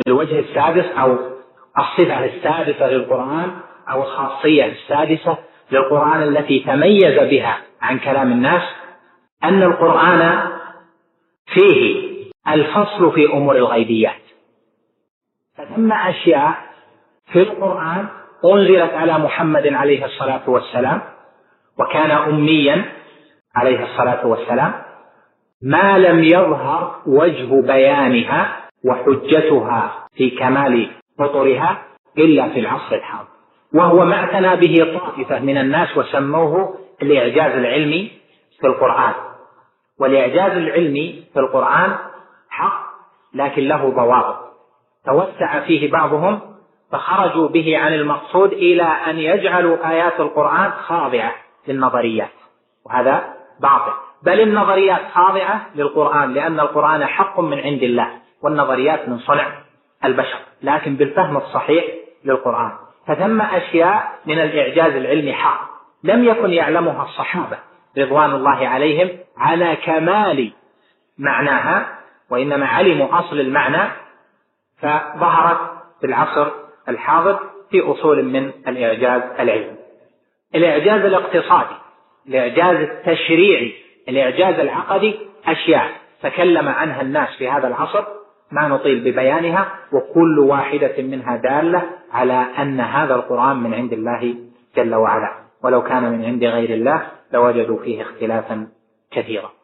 الوجه السادس أو الصفة السادسة للقرآن أو الخاصية السادسة للقرآن التي تميز بها عن كلام الناس أن القرآن فيه الفصل في أمور الغيبيات. فثم أشياء في القرآن أنزلت على محمد عليه الصلاة والسلام وكان أميا عليه الصلاة والسلام ما لم يظهر وجه بيانها وحجتها في كمال قطرها إلا في العصر الحاضر، وهو ما اعتنى به طائفة من الناس وسموه الإعجاز العلمي في القرآن. والإعجاز العلمي في القرآن حق لكن له ضوابط، توسع فيه بعضهم فخرجوا به عن المقصود إلى أن يجعلوا آيات القرآن خاضعة للنظريات، وهذا باطل. بل النظريات خاضعة للقرآن لأن القرآن حق من عند الله والنظريات من صنع البشر، لكن بالفهم الصحيح للقرآن. فثم أشياء من الإعجاز العلمي حق لم يكن يعلمها الصحابة رضوان الله عليهم على كمال معناها، وإنما علموا أصل المعنى، فظهرت في العصر الحاضر في أصول من الإعجاز العلمي. الإعجاز الاقتصادي، الإعجاز التشريعي، الإعجاز العقدي أشياء تكلم عنها الناس في هذا العصر ما نطيل ببيانها، وكل واحدة منها دالة على أن هذا القرآن من عند الله جل وعلا، ولو كان من عند غير الله لوجدوا فيه اختلافا كثيرا.